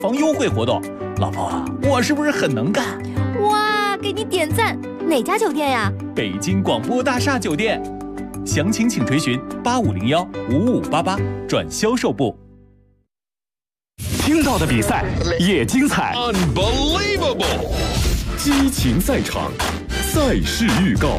房优惠活动。老婆啊，我是不是很能干？ 哇，给你点赞！哪家酒店呀？ 北京广播大厦酒店。详情请垂询8501-5588转销售部。 听到的比赛也精彩 ，Unbelievable！ 激情赛场，赛事预告。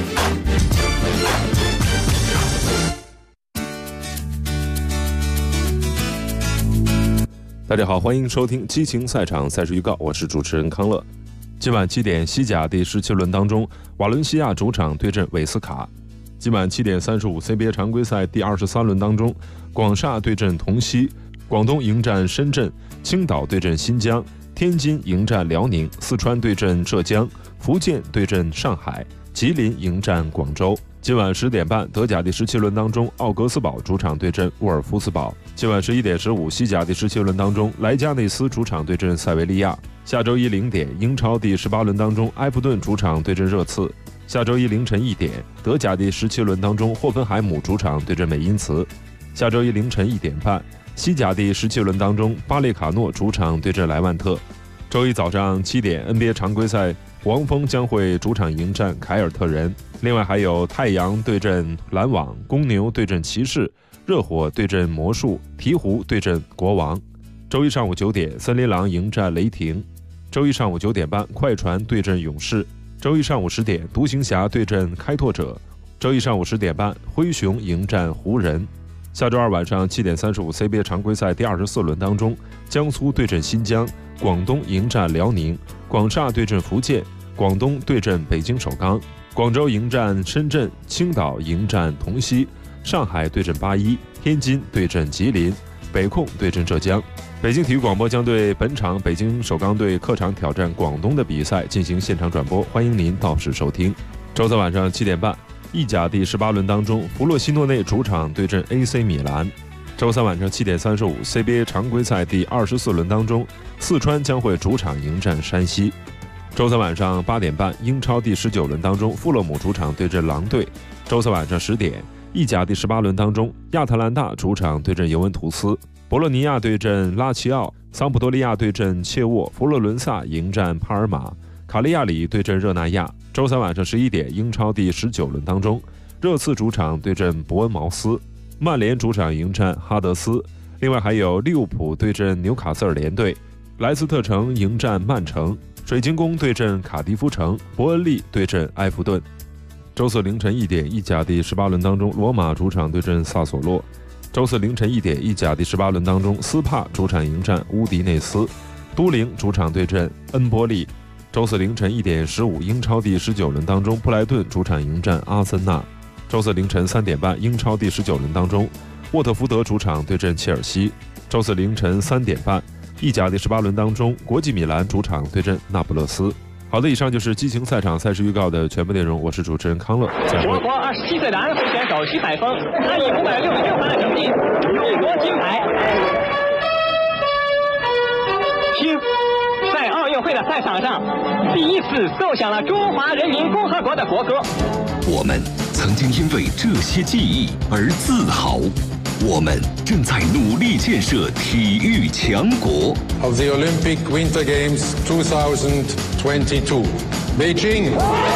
大家好，欢迎收听激情赛场赛事预告，我是主持人康乐。今晚7点，西甲第17轮当中，瓦伦西亚主场对阵韦斯卡。今晚7点35 CBA 常规赛第23轮当中，广厦对阵同曦，广东迎战深圳，青岛对阵新疆，天津迎战辽宁，四川对阵浙江，福建对阵上海，吉林迎战广州。今晚10点半，德甲第17轮当中，奥格斯堡主场对阵沃尔夫斯堡。今晚11点15，西甲第17轮当中，莱加内斯主场对阵塞维利亚。下周一0点，英超第18轮当中，埃弗顿主场对阵热刺。下周一凌晨1点，德甲第17轮当中，霍芬海姆主场对阵美因茨。下周一凌晨1点半，西甲第17轮当中，巴列卡诺主场对阵莱万特。周一早上7点 ，NBA 常规赛，黄蜂将会主场迎战凯尔特人。另外还有太阳对阵篮网，公牛对阵骑士，热火对阵魔术，鹈鹕对阵国王。周一上午9点，森林狼迎战雷霆。周一上午9点半，快船对阵勇士。周一上午10点，独行侠对阵开拓者。周一上午10点半，灰熊迎战湖人。下周二晚上7点35 CBA 常规赛第24轮当中，江苏对阵新疆，广东迎战辽宁，广厦对阵福建，广东对阵北京首钢，广州迎战深圳，青岛迎战同曦，上海对阵81，天津对阵吉林，北控对阵浙江。北京体育广播将对本场北京首钢队客场挑战广东的比赛进行现场转播，欢迎您到时收听。周三晚上7点半，意甲第18轮当中，弗洛西诺内主场对阵 AC 米兰。周三晚上7点35 CBA 常规赛第24轮当中，四川将会主场迎战山西。周三晚上8点半，英超第19轮当中，富勒姆主场对阵狼队。周三晚上10点，意甲第18轮当中，亚特兰大主场对阵尤文图斯，博洛尼亚对阵拉齐奥，桑普多利亚对阵切沃，佛罗伦萨迎战帕尔马，卡利亚里对阵热那亚。周三晚上11点，英超第19轮当中，热刺主场对阵伯恩茅斯，曼联主场迎战哈德斯。另外还有利物浦对阵纽卡斯尔联队，莱斯特城迎战曼城，水晶宫对阵卡迪夫城，伯恩利对阵埃弗顿。周四凌晨1点，意甲第18轮当中，罗马主场对阵萨索洛。周四凌晨1点，意甲第18轮当中，斯帕主场迎战乌迪内斯，都灵主场对阵恩波利。周四凌晨1点15，英超第19轮当中，布莱顿主场迎战阿森纳。周四凌晨3点半，英超第19轮当中，沃特福德主场对阵切尔西。周四凌晨3点半，意甲第18轮当中，国际米兰主场对阵那不勒斯。好的，以上就是激情赛场赛事预告的全部内容，我是主持人康乐。 我国27岁的安徽选手徐海峰，他以566分的成绩勇夺金牌。听，在奥运会的赛场上，第一次奏响了中华人民共和国的国歌。 我们曾经因为这些记忆而自豪，我们正在努力建设体育强国。 Of the Olympic Winter Games 2022, Beijing.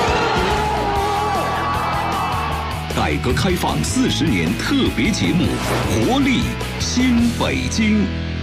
改革开放40年特别节目《活力新北京》。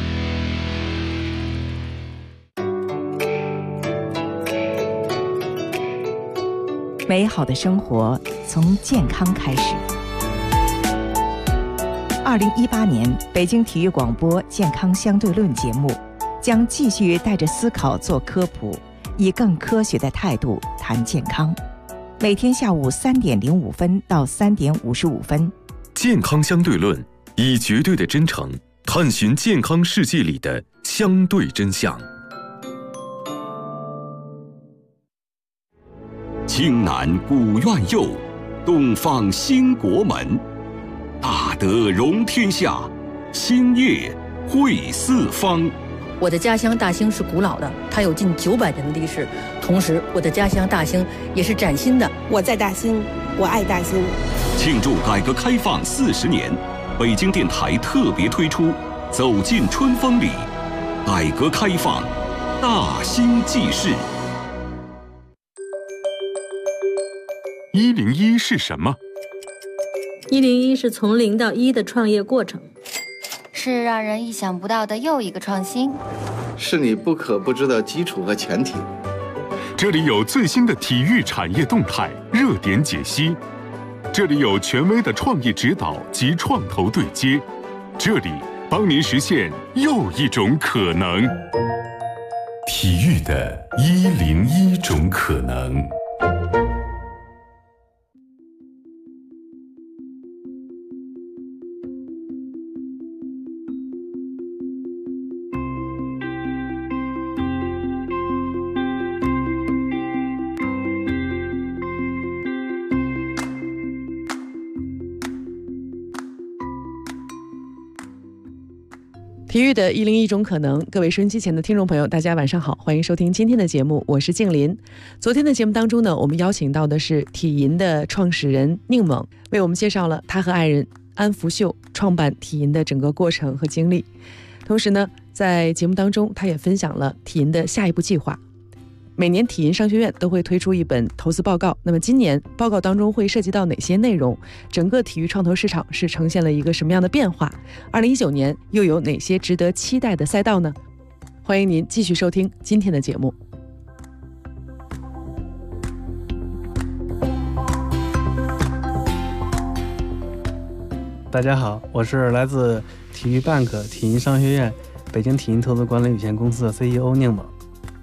美好的生活从健康开始。2018年，北京体育广播《健康相对论》节目将继续带着思考做科普，以更科学的态度谈健康。每天下午3点05分到3点55分， 健康相对论以绝对的真诚探寻健康世界里的相对真相。 青南古院右，东方兴国门。大德容天下，兴业惠四方。 我的家乡大兴是古老的，它有近900年的历史。同时，我的家乡大兴也是崭新的。 我在大兴，我爱大兴。 庆祝改革开放40年，北京电台特别推出《走进春风里》， 改革开放，大兴济世。 101是什么 ？101是从0到1的创业过程， 是让人意想不到的又一个创新， 是你不可不知的基础和前提。 这里有最新的体育产业动态热点解析，这里有权威的创业指导及创投对接，这里帮您实现又一种可能。 体育的101种可能。 体育的101种可能，各位收音机前的听众朋友，大家晚上好，欢迎收听今天的节目，我是静林。昨天的节目当中呢，我们邀请到的是体银的创始人宁猛，为我们介绍了他和爱人安福秀创办体银的整个过程和经历。同时呢，在节目当中，他也分享了体银的下一步计划。每年体银商学院都会推出一本投资报告，那么今年报告当中会涉及到哪些内容？整个体育创投市场是呈现了一个什么样的变化？2019年又有哪些值得期待的赛道呢？欢迎您继续收听今天的节目。 大家好，我是来自体育 Bank 体银商学院北京体银投资管理有限公司的 CEO 宁猛。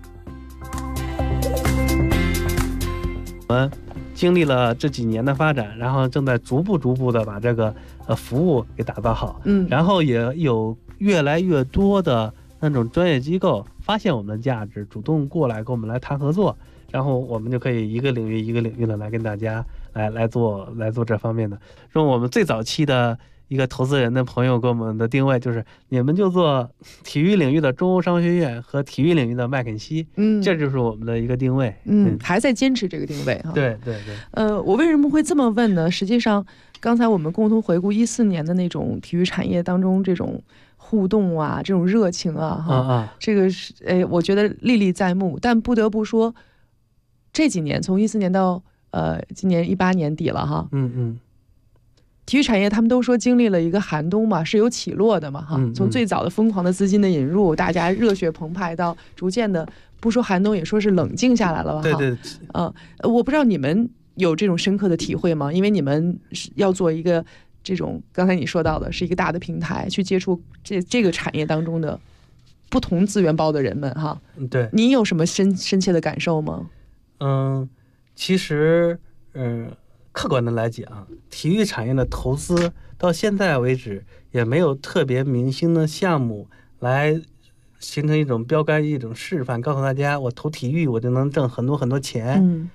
我们经历了这几年的发展，然后正在逐步的把这个服务给打造好，然后也有越来越多的那种专业机构发现我们的价值，主动过来跟我们来谈合作，然后我们就可以一个领域的来跟大家来做这方面的。用我们最早期的一个投资人的朋友给我们的定位就是，你们就做体育领域的中欧商学院和体育领域的麦肯锡，这就是我们的一个定位。 还在坚持这个定位哈。 对。 我为什么会这么问呢？实际上，刚才我们共同回顾14年的那种体育产业当中这种互动啊，这种热情啊，这个是我觉得历历在目。但不得不说，这几年从14年到今年18年底了哈。体育产业他们都说经历了一个寒冬嘛，是有起落的嘛哈。从最早的疯狂的资金的引入，大家热血澎湃，到逐渐的不说寒冬也说是冷静下来了吧。 对。 我不知道你们有这种深刻的体会吗？因为你们是要做一个这种刚才你说到的是一个大的平台，去接触这个产业当中的不同资源包的人们哈。 对。 你有什么深切的感受吗？ 其实客观的来讲，体育产业的投资到现在为止也没有特别明星的项目来形成一种标杆、一种示范，告诉大家我投体育我就能挣很多钱。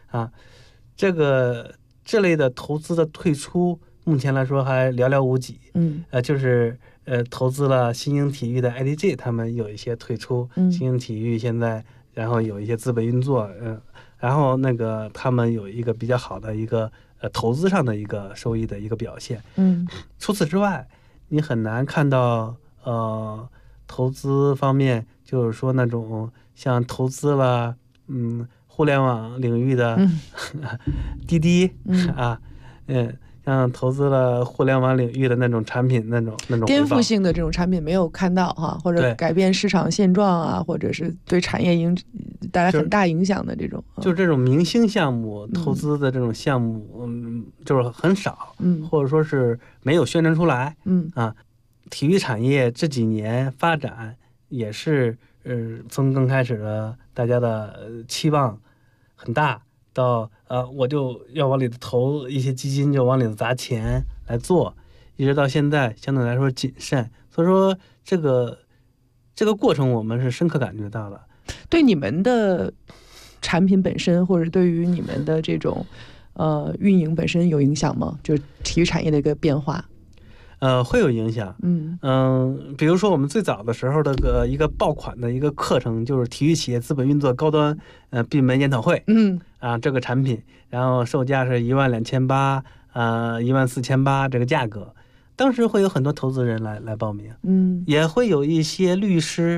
这类的投资的退出，目前来说还寥寥无几。就是投资了新兴体育的 IDG， 他们有一些退出，新兴体育现在然后有一些资本运作，然后他们有一个比较好的一个投资上的一个收益的一个表现。除此之外，你很难看到投资方面，就是说那种像投资了互联网领域的滴滴像投资了互联网领域的那种产品，那种颠覆性的这种产品没有看到哈，或者改变市场现状啊，或者是对产业带来很大影响的这种， 就是这种明星项目投资的这种项目，就是很少，或者说是没有宣传出来。体育产业这几年发展也是从刚开始的大家的期望很大，到我就要往里头投一些基金，就往里头砸钱来做，一直到现在相对来说谨慎。所以说这个过程我们是深刻感觉到的。 对你们的产品本身，或者对于你们的这种运营本身有影响吗？就是体育产业的一个变化。 会有影响。比如说我们最早的时候的一个爆款的一个课程，就是体育企业资本运作高端闭门研讨会。这个产品，然后售价是12800， 14800这个价格。当时会有很多投资人来报名，也会有一些律师，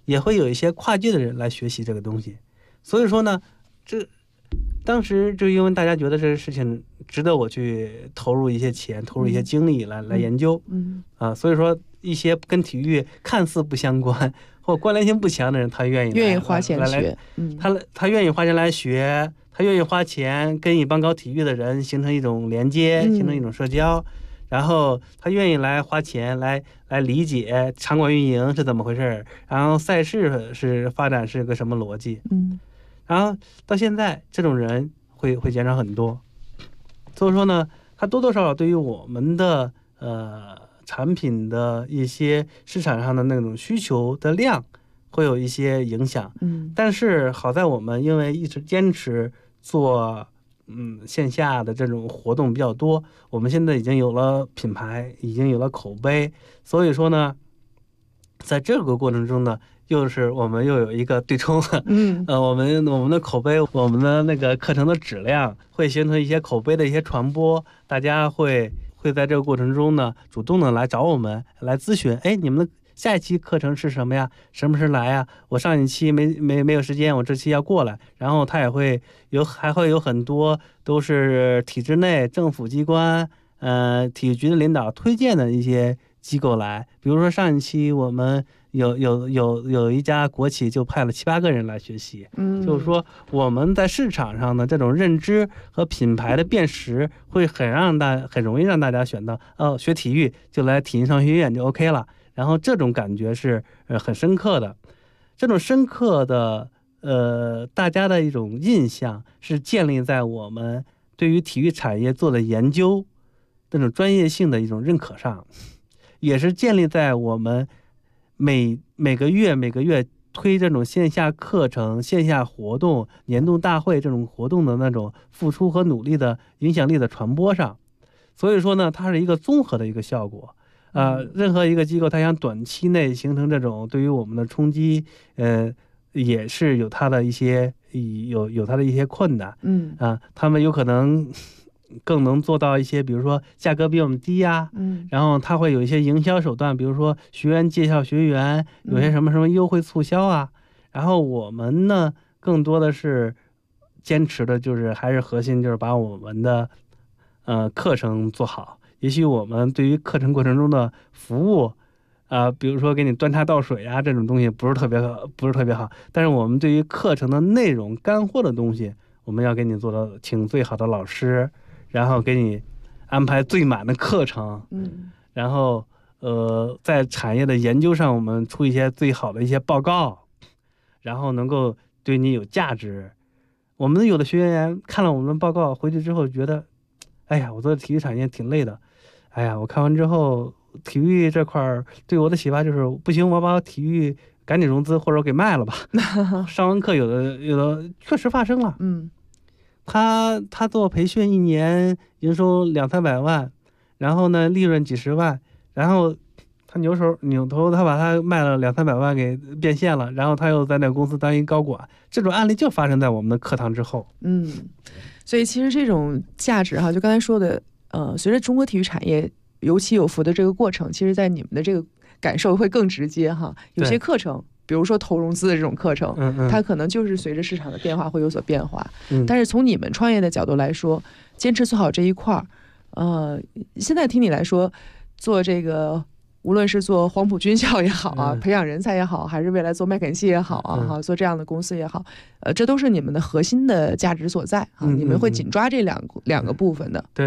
也会有一些跨界的人来学习这个东西。所以说呢，当时就因为大家觉得这个事情值得我去投入一些钱、投入一些精力来研究，所以说一些跟体育看似不相关或关联性不强的人，他愿意花钱学， 他愿意花钱来学，他愿意花钱跟一帮搞体育的人形成一种连接，形成一种社交，然后他愿意来花钱来理解场馆运营是怎么回事，然后赛事是发展是个什么逻辑，然后到现在这种人会减少很多。所以说呢，它多多少少对于我们的产品的一些市场上的那种需求的量会有一些影响。但是好在我们因为一直坚持做线下的这种活动比较多，我们现在已经有了品牌，已经有了口碑，所以说呢，在这个过程中呢，我们又有一个对冲，我们的口碑，我们的那个课程的质量会形成一些口碑的一些传播，大家会在这个过程中呢，主动的来找我们来咨询，你们的下一期课程是什么呀？什么时候来呀？我上一期没有时间，我这期要过来。然后他还会有很多都是体制内政府机关、体育局的领导推荐的一些机构来，比如说上一期我们有一家国企就派了7、8个人来学习，就是说我们在市场上的这种认知和品牌的辨识会很容易让大家选到学体育就来体育商学院就 OK 了，然后这种感觉是很深刻的，这种深刻的大家的一种印象是建立在我们对于体育产业做的研究那种专业性的一种认可上，也是建立在我们每个月推这种线下课程、线下活动、年度大会这种活动的那种付出和努力的影响力的传播上。所以说呢，它是一个综合的一个效果。任何一个机构它想短期内形成这种对于我们的冲击，也是有它的一些有它的一些困难。他们有可能更能做到一些，比如说价格比我们低呀，然后他会有一些营销手段，比如说学员介绍学员，有些什么优惠促销啊。然后我们呢，更多的是坚持的就是还是核心，就是把我们的课程做好。也许我们对于课程过程中的服务，比如说给你端茶倒水啊这种东西不是特别好，但是我们对于课程的内容干货的东西，我们要给你做到请最好的老师，然后给你安排最满的课程，然后在产业的研究上，我们出一些最好的一些报告，然后能够对你有价值。我们有的学员看了我们的报告回去之后觉得，哎呀，我做体育产业挺累的，哎呀，我看完之后体育这块对我的启发就是不行，我把体育赶紧融资或者给卖了吧。上完课有的确实发生了，他做培训一年营收200-300万，然后呢利润几十万，然后他扭头他把他卖了200-300万给变现了，然后他又在那个公司当一高管，这种案例就发生在我们的课堂之后。 所以其实这种价值就刚才说的，随着中国体育产业有起有伏的这个过程，其实在你们的这个感受会更直接有些课程，比如说投融资的这种课程，它可能就是随着市场的变化会有所变化。但是从你们创业的角度来说，坚持做好这一块现在听你来说，做这个无论是做黄埔军校也好培养人才也好，还是未来做麦肯锡也好做这样的公司也好，这都是你们的核心的价值所在你们会紧抓这两个部分的。 对，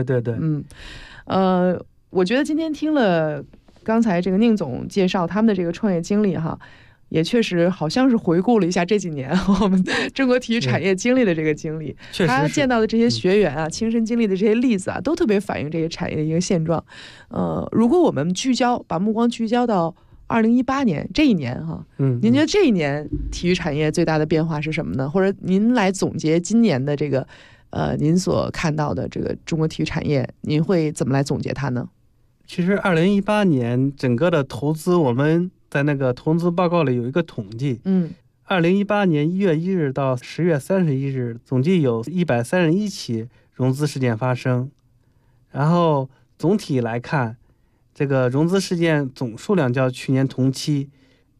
我觉得今天听了刚才这个宁总介绍他们的这个创业经历也确实好像是回顾了一下这几年我们中国体育产业经历的这个经历，他见到的这些学员亲身经历的这些例子都特别反映这些产业的一个现状。如果我们把目光聚焦到2018年这一年您觉得这一年体育产业最大的变化是什么呢？或者您来总结今年的这个您所看到的这个中国体育产业，您会怎么来总结它呢？ 其实2018年整个的投资，我们在那个投资报告里有一个统计，2018年1月1日到10月31日，总计有131起融资事件发生。然后总体来看，这个融资事件总数量较去年同期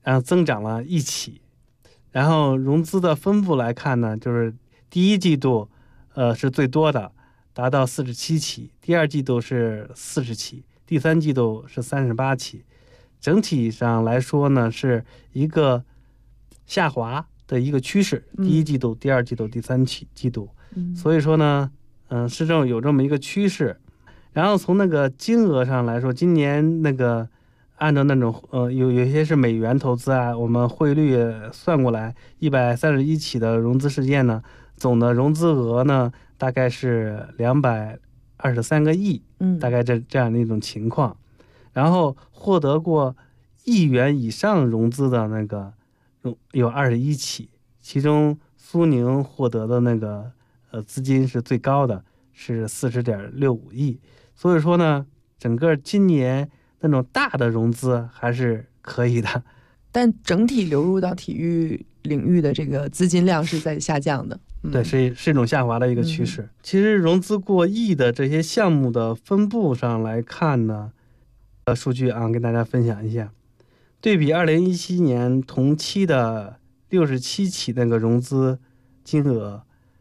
然后增长了1起。然后融资的分布来看呢，就是第一季度是最多的，达到47起，第二季度是40起，第三季度是38起。整体上来说呢，是一个下滑的一个趋势，第一季度、第二季度、第三季度。所以说呢，是有这么一个趋势。然后从那个金额上来说，今年那个按照那种有一些是美元投资啊，我们汇率算过来，131起的融资事件呢，总的融资额呢大概是223个亿，大概这样的一种情况。然后获得过1亿元以上融资的那个有21起，其中苏宁获得的那个资金是最高的，是40.65亿。所以说呢，整个今年那种大的融资还是可以的， 但整体流入到体育领域的这个资金量是在下降的。 对，是一种下滑的一个趋势。其实融资过亿的这些项目的分布上来看呢，数据啊，跟大家分享一下。对比2017年同期的67起那个融资金额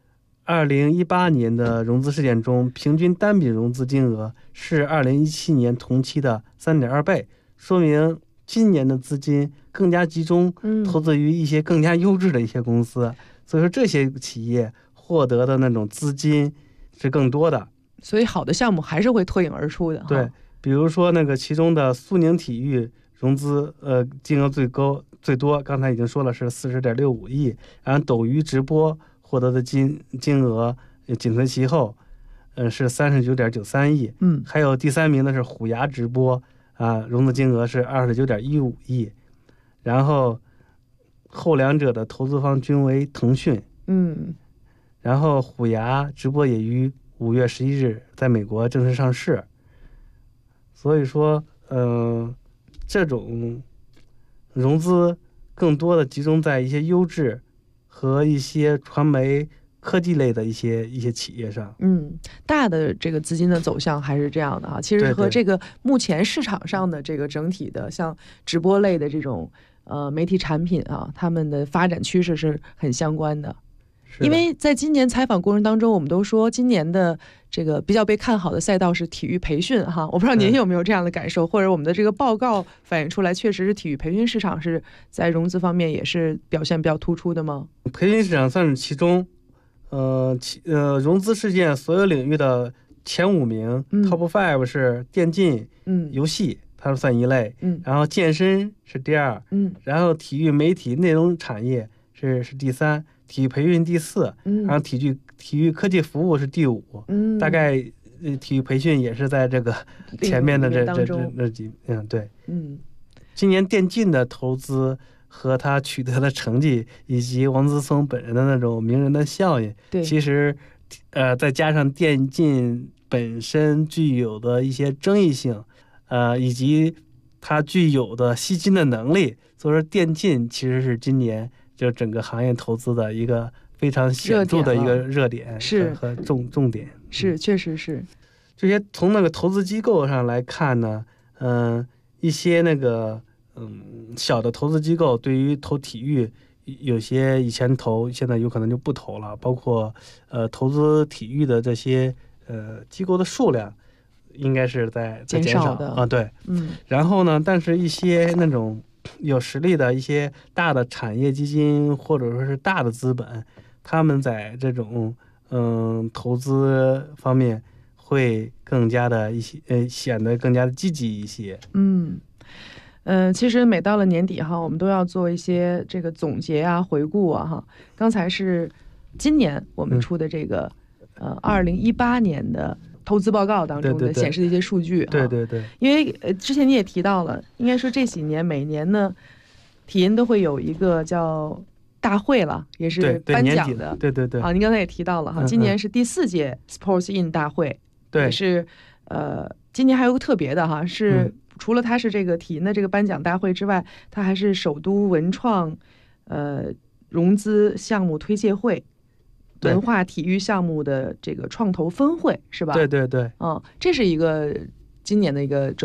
，2018年的融资事件中，平均单笔融资金额是2017年同期的3.2倍，说明今年的资金更加集中，投资于一些更加优质的一些公司。所以说这些企业获得的那种资金是更多的， 所以好的项目还是会脱颖而出的。 对，比如说那个其中的苏宁体育融资金额最多，刚才已经说了是40.65亿，然后斗鱼直播获得的金额紧随其后，是39.93亿。还有第3名的是虎牙直播啊，融资金额是29.15亿，然后后两者的投资方均为腾讯。然后虎牙直播也于5月11日在美国正式上市。所以说，这种融资更多的集中在一些优质和一些传媒科技类的一些企业上。 大的这个资金的走向还是这样的哈。其实和这个目前市场上的这个整体的像直播类的这种媒体产品啊，他们的发展趋势是很相关的。因为在今年采访过程当中，我们都说今年的这个比较被看好的赛道是体育培训哈。我不知道您有没有这样的感受，或者我们的这个报告反映出来，确实是体育培训市场是在融资方面也是表现比较突出的吗？ 培训市场算是其中，融资事件所有领域的前5名，Top 5是电竞、游戏，它算一类，然后健身是第2，然后体育媒体内容产业是第3。体育培训第4，然后体育科技服务是第5，大概体育培训也是在这个前面的这几，对，今年电竞的投资和他取得的成绩，以及王思聪本人的那种名人的效应，其实，再加上电竞本身具有的一些争议性，以及它具有的吸金的能力，所以说电竞其实是今年就整个行业投资的一个非常显著的一个热点和重点。 是，确实是。 这些从那个投资机构上来看呢，一些那个小的投资机构对于投体育，有些以前投，现在有可能就不投了。包括投资体育的这些机构的数量，应该是在减少的啊。对，然后呢，但是一些那种有实力的一些大的产业基金或者说是大的资本，他们在这种投资方面会更加的显得更加的积极一些。 其实每到了年底哈，我们都要做一些这个总结啊、回顾啊哈。刚才是今年我们出的这个2018年的投资报告当中的显示的一些数据。 对对对。 因为之前你也提到了，应该说这几年每年呢，体银都会有一个叫大会了，也是颁奖的。 对对对。 啊，您刚才也提到了哈，今年是第4届 Sports In 大会。 对。 也是今年还有个特别的哈，是。除了它是这个体银的这个颁奖大会之外，它还是首都文创融资项目推介会文化体育项目的这个创投分会，是吧？ 对对对。 这是一个今年的一个转变。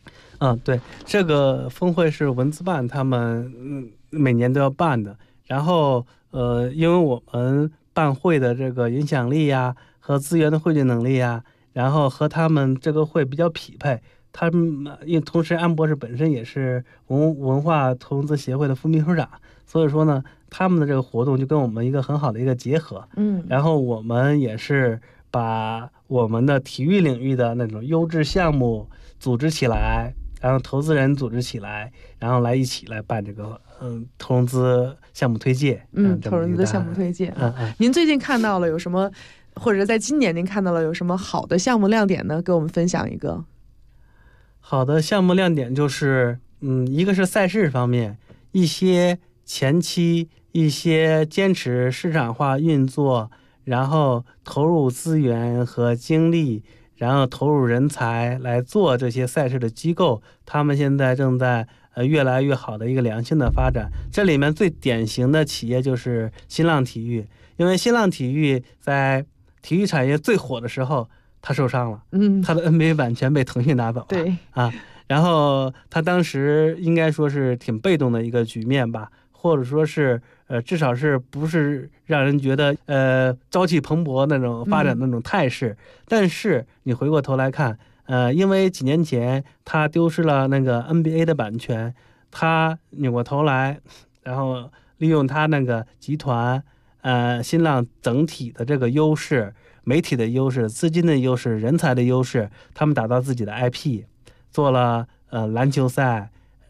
对，这个峰会是文资办他们每年都要办的。然后因为我们办会的这个影响力呀和资源的汇聚能力呀，然后和他们这个会比较匹配。他们因为同时安博士本身也是文化投资协会的副秘书长，所以说呢，他们的这个活动就跟我们一个很好的一个结合。然后我们也是把我们的体育领域的那种优质项目组织起来，然后投资人组织起来，然后一起来办这个投融资项目推介。 投融资项目推介。您最近看到了有什么，或者在今年您看到了有什么好的项目亮点呢？给我们分享一个。 好的项目亮点就是一个是赛事方面，一些前期一些坚持市场化运作，然后投入资源和精力，然后投入人才来做这些赛事的机构，他们现在正在越来越好的一个良性的发展。这里面最典型的企业就是新浪体育，因为新浪体育在体育产业最火的时候他受伤了，他的 NBA 版权被腾讯拿走了， 对然后他当时应该说是挺被动的一个局面吧，或者说是至少是不是让人觉得朝气蓬勃那种发展的那种态势。但是你回过头来看，因为几年前他丢失了那个 NBA 的版权，他扭过头来，然后利用他那个集团新浪整体的这个优势，媒体的优势，资金的优势，人才的优势，他们打造自己的 IP， 做了篮球赛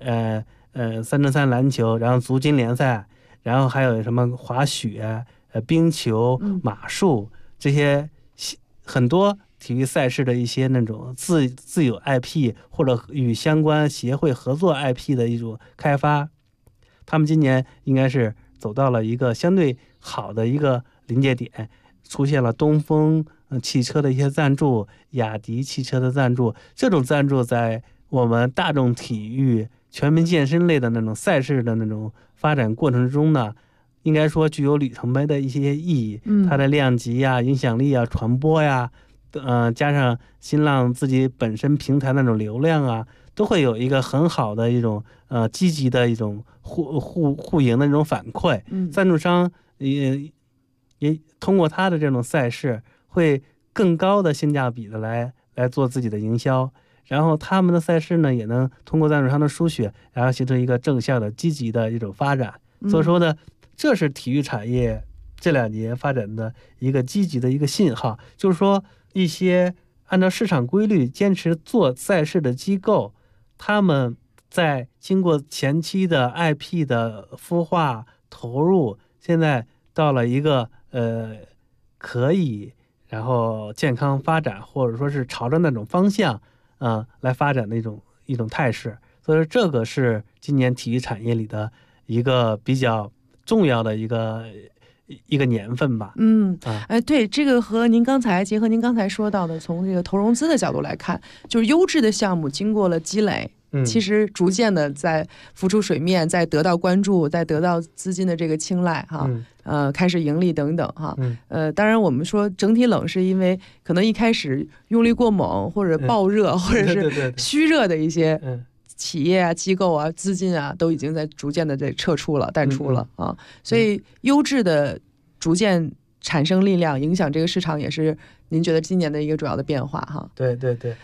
，3x3篮球，然后足金联赛，然后还有什么滑雪、冰球、马术，这些很多体育赛事的一些那种自有 IP 或者与相关协会合作 IP 的一种开发，他们今年应该是走到了一个相对好的一个临界点，出现了东风汽车的一些赞助，雅迪汽车的赞助。这种赞助在我们大众体育、全民健身类的那种赛事的那种发展过程中呢，应该说具有里程碑的一些意义。它的量级呀、影响力啊、传播呀，加上新浪自己本身平台那种流量啊，都会有一个很好的一种积极的一种互赢的这种反馈。赞助商也通过他的这种赛事，会更高的性价比的来做自己的营销，然后他们的赛事呢，也能通过赞助商的输血，然后形成一个正向的积极的一种发展。所以说呢，这是体育产业这2年发展的一个积极的一个信号，就是说一些按照市场规律坚持做赛事的机构，他们在经过前期的 IP 的孵化投入，现在到了一个可以然后健康发展，或者说是朝着那种方向来发展的一种态势。所以说这个是今年体育产业里的一个比较重要的一个年份吧。 对，这个结合您刚才说到的，从这个投融资的角度来看，就是优质的项目经过了积累，其实逐渐的在浮出水面，在得到关注，在得到资金的这个青睐开始盈利等等当然我们说整体冷，是因为可能一开始用力过猛，或者爆热，或者是虚热的一些企业啊、机构啊、资金啊，都已经在逐渐的在淡出了所以优质的逐渐产生力量，影响这个市场，也是您觉得今年的一个主要的变化对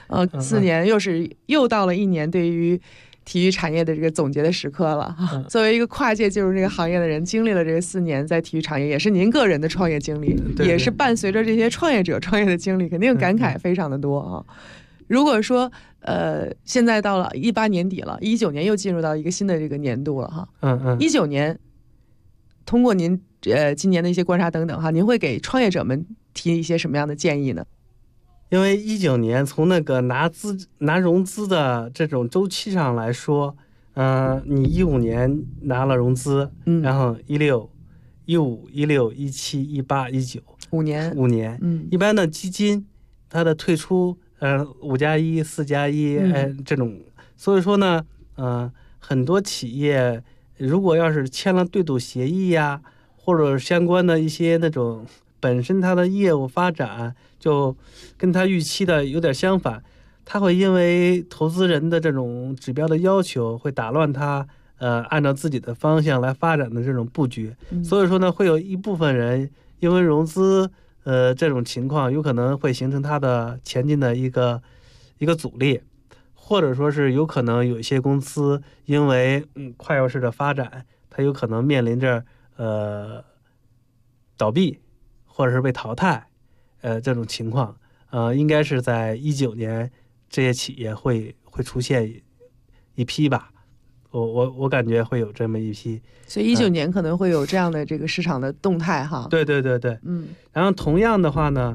4年又到了1年对于体育产业的这个总结的时刻了作为一个跨界进入这个行业的人，经历了这个4年在体育产业，也是您个人的创业经历，也是伴随着这些创业者创业的经历，肯定感慨非常的多如果说现在到了18年底了，19年又进入到一个新的这个年度了19年通过您今年的一些观察等等您会给创业者们提一些什么样的建议呢？ 因为19年从那个拿融资的这种周期上来说，你15年拿了融资，然后16、15、16、17、18、19 5年，一般的基金它的退出5+1、4+1这种，所以说呢，很多企业如果要是签了对赌协议呀，或者相关的一些那种本身它的业务发展就跟它预期的有点相反， 他会因为投资人的这种指标的要求，会打乱他按照自己的方向来发展的这种布局。所以说呢，会有一部分人因为融资这种情况，有可能会形成他的前进的一个阻力，或者说是有可能有一些公司因为快要式的发展，它有可能面临着倒闭或者是被淘汰这种情况。应该是在19年。这些企业会出现一批吧，我感觉会有这么一批， 所以19年可能会有这样的这个市场的动态哈。 对，然后同样的话呢，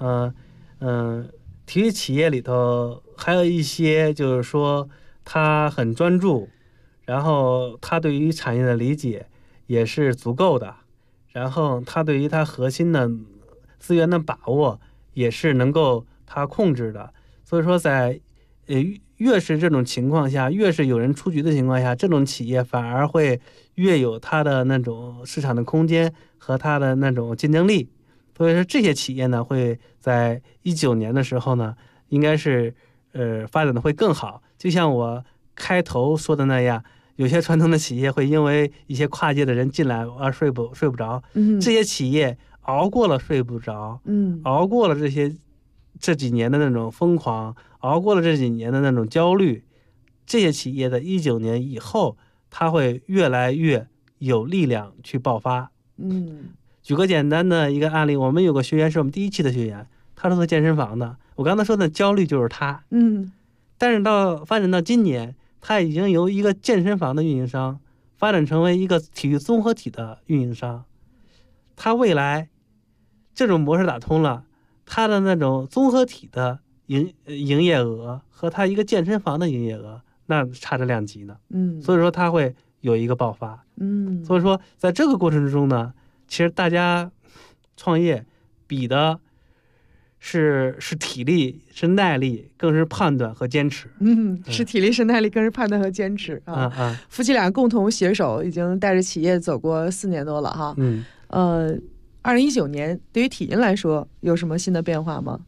体育企业里头还有一些就是说他很专注，然后他对于产业的理解也是足够的，然后他对于他核心的资源的把握也是能够他控制的。所以说在越是这种情况下，越是有人出局的情况下，这种企业反而会越有它的那种市场的空间和它的那种竞争力。所以说这些企业呢，会在19年的时候呢，应该是发展的会更好。就像我开头说的那样，有些传统的企业会因为一些跨界的人进来而睡不着，这些企业熬过了睡不着，熬过了这几年的那种疯狂，熬过了这几年的那种焦虑，这些企业在19年以后，它会越来越有力量去爆发。举个简单的一个案例，我们有个学员是我们第1期的学员，他是做健身房的。我刚才说的焦虑就是他，但是发展到今年，他已经由一个健身房的运营商发展成为一个体育综合体的运营商。他未来这种模式打通了，他的那种综合体的营业额和他一个健身房的营业额，那差着量级呢。所以说他会有一个爆发。所以说在这个过程之中呢，其实大家创业比的是体力，是耐力，更是判断和坚持。 是体力，是耐力，更是判断和坚持啊。夫妻俩共同携手，已经带着企业走过4年多了哈。2019年对于体银来说有什么新的变化吗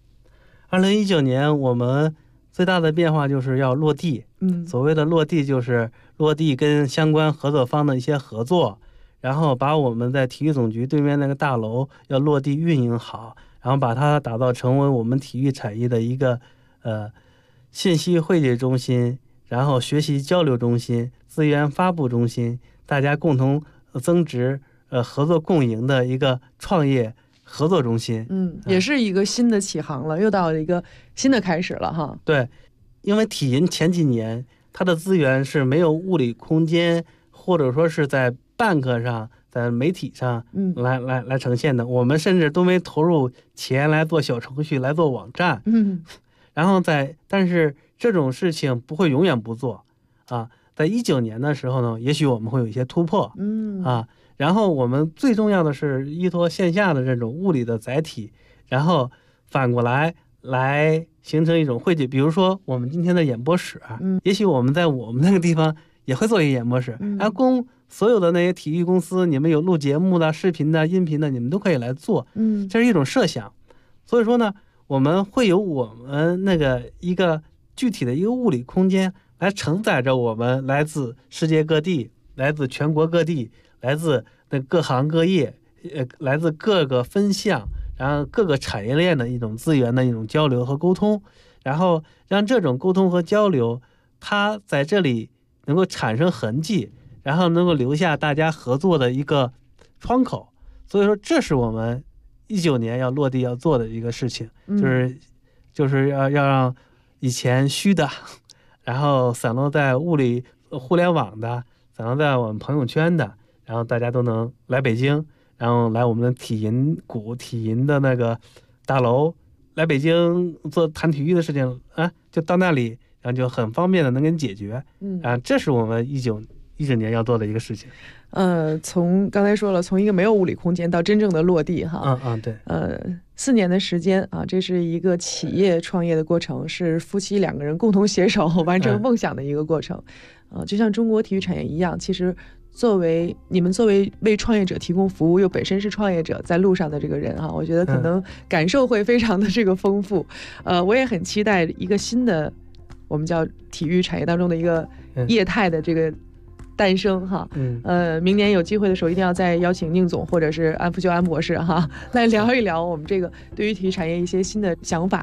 ？2019年我们最大的变化就是要落地。所谓的落地就是落地跟相关合作方的一些合作，然后把我们在体育总局对面那个大楼要落地运营好，然后把它打造成为我们体育产业的一个信息汇集中心，然后学习交流中心、资源发布中心，大家共同增值合作共赢的一个创业合作中心。 也是一个新的起航了，又到了一个新的开始了哈。 对，因为体银前几年它的资源是没有物理空间，或者说是在bank上，在媒体上来呈现的。我们甚至都没投入钱来做小程序，来做网站。然后但是这种事情不会永远不做啊。在19年的时候呢，也许我们会有一些突破。然后我们最重要的是依托线下的这种物理的载体，然后反过来形成一种汇聚。比如说我们今天的演播室，也许我们在我们那个地方也会做一个演播室，然后供所有的那些体育公司，你们有录节目的、视频的、音频的，你们都可以来做。这是一种设想。所以说呢，我们会有我们那个一个具体的一个物理空间来承载着我们来自世界各地、来自全国各地、来自各行各业、来自各个分项，然后各个产业链的一种资源的一种交流和沟通，然后让这种沟通和交流，它在这里能够产生痕迹，然后能够留下大家合作的一个窗口。所以说，这是我们19年要落地要做的一个事情，就是要让以前虚的，然后散落在互联网的，散落在我们朋友圈的，然后大家都能来北京，然后来我们的体银的那个大楼，来北京谈体育的事情啊，就到那里，然后就很方便的能给你解决。这是我们19年要做的一个事情。 从刚才说了，从一个没有物理空间到真正的落地哈。 对。 4年的时间啊，这是一个企业创业的过程，是夫妻2个人共同携手完成梦想的一个过程。就像中国体育产业一样，其实你们作为为创业者提供服务，又本身是创业者在路上的这个人我觉得可能感受会非常的这个丰富。我也很期待一个新的我们叫体育产业当中的一个业态的这个诞生明年有机会的时候一定要再邀请宁总或者是安福修安博士来聊一聊我们这个对于体育产业一些新的想法